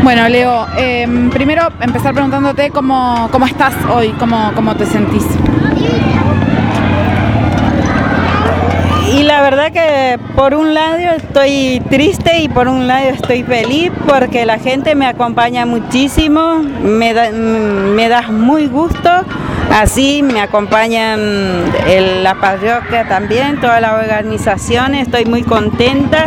Bueno, Leo, primero empezar preguntándote cómo estás hoy, cómo te sentís. Y la verdad que por un lado estoy triste y por un lado estoy feliz porque la gente me acompaña muchísimo, me da muy gusto, así me acompañan la parroquia también, toda la organización, estoy muy contenta.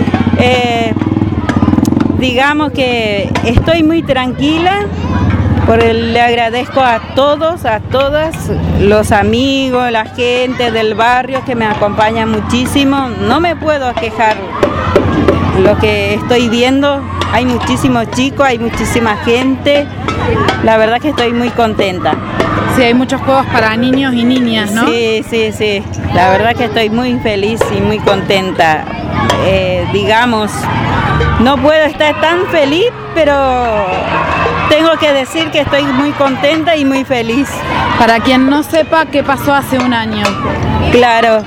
Digamos que estoy muy tranquila, le agradezco a todos, a todas, los amigos, la gente del barrio que me acompaña muchísimo. No me puedo quejar lo que estoy viendo, hay muchísimos chicos, hay muchísima gente, la verdad que estoy muy contenta. Sí, hay muchos juegos para niños y niñas, ¿no? Sí, la verdad que estoy muy feliz y muy contenta. Digamos, no puedo estar tan feliz, pero tengo que decir que estoy muy contenta y muy feliz. Para quien no sepa qué pasó hace un año. Claro,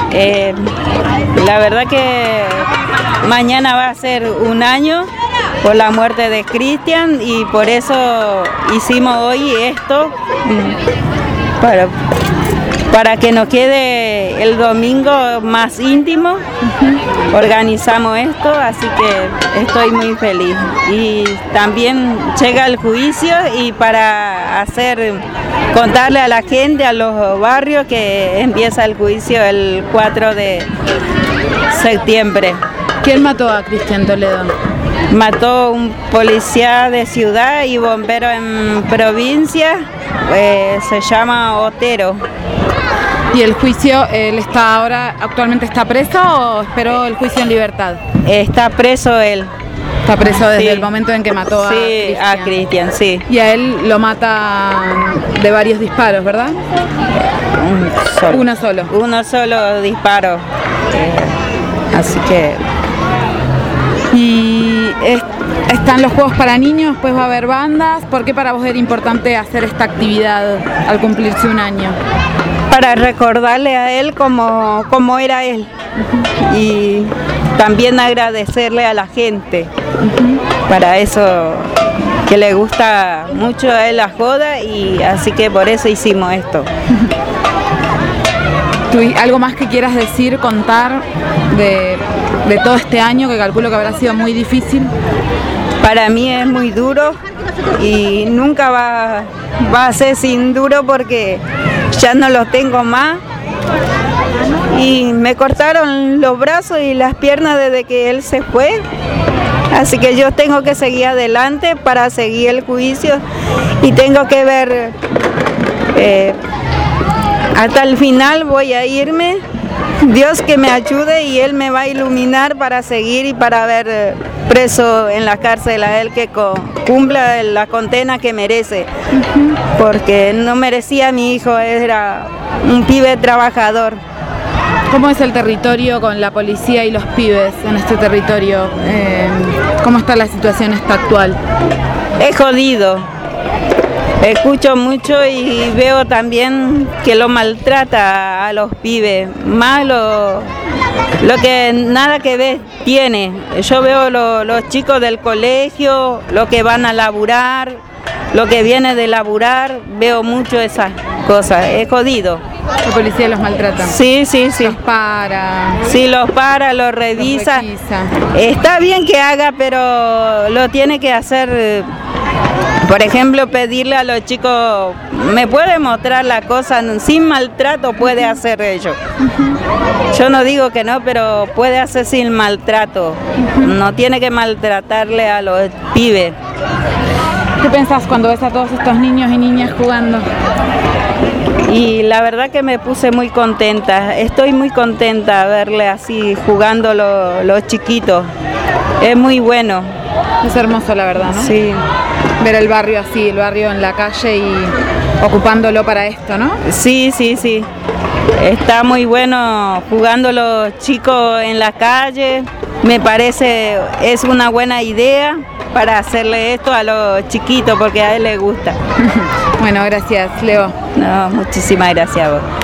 la verdad que mañana va a ser un año por la muerte de Cristian y por eso hicimos hoy esto, para que nos quede el domingo más íntimo. Organizamos esto, así que estoy muy feliz. Y también llega el juicio y para contarle a la gente, a los barrios, que empieza el juicio el 4 de septiembre. ¿Quién mató a Cristian Toledo? Mató un policía de ciudad y bombero en provincia, se llama Otero. ¿Y el juicio, él actualmente está preso o esperó el juicio en libertad? Está preso él. Está preso desde el momento en que mató a Cristian, sí. Y a él lo mata de varios disparos, ¿verdad? Uno solo. Uno solo disparo. Así que... Y están los juegos para niños, después va a haber bandas. ¿Por qué para vos era importante hacer esta actividad al cumplirse un año? Para recordarle a él cómo era él. Y también agradecerle a la gente. Para eso, que le gusta mucho a él la joda, y así que por eso hicimos esto. ¿Algo más que quieras decir, contar de todo este año, que calculo que habrá sido muy difícil? Para mí es muy duro y nunca va a ser sin duro porque ya no los tengo más. Y me cortaron los brazos y las piernas desde que él se fue. Así que yo tengo que seguir adelante para seguir el juicio y tengo que ver... hasta el final voy a irme, Dios que me ayude y Él me va a iluminar para seguir y para ver preso en la cárcel a él, que cumpla la condena que merece, porque no merecía a mi hijo, era un pibe trabajador. ¿Cómo es el territorio con la policía y los pibes en este territorio? ¿Cómo está la situación actual? Es jodido. Escucho mucho y veo también que lo maltrata a los pibes, más lo que nada que ver tiene. Yo veo los chicos del colegio, los que van a laburar, lo que viene de laburar, veo mucho esas cosas, es jodido. ¿La policía los maltrata? Sí. Los para. Sí, los para, los revisa. Está bien que haga, pero lo tiene que hacer. Por ejemplo, pedirle a los chicos, ¿me puede mostrar la cosa? Sin maltrato puede hacer ello. Yo no digo que no, pero puede hacer sin maltrato. No tiene que maltratarle a los pibes. ¿Qué pensás cuando ves a todos estos niños y niñas jugando? Y la verdad que me puse muy contenta. Estoy muy contenta de verle así jugando los chiquitos. Es muy bueno. Es hermoso, la verdad, ¿no? Sí. Ver el barrio así, el barrio en la calle y ocupándolo para esto, ¿no? Sí. Está muy bueno jugando los chicos en la calle. Me parece es una buena idea para hacerle esto a los chiquitos porque a él le gusta. Bueno, gracias, Leo. No, muchísimas gracias a vos.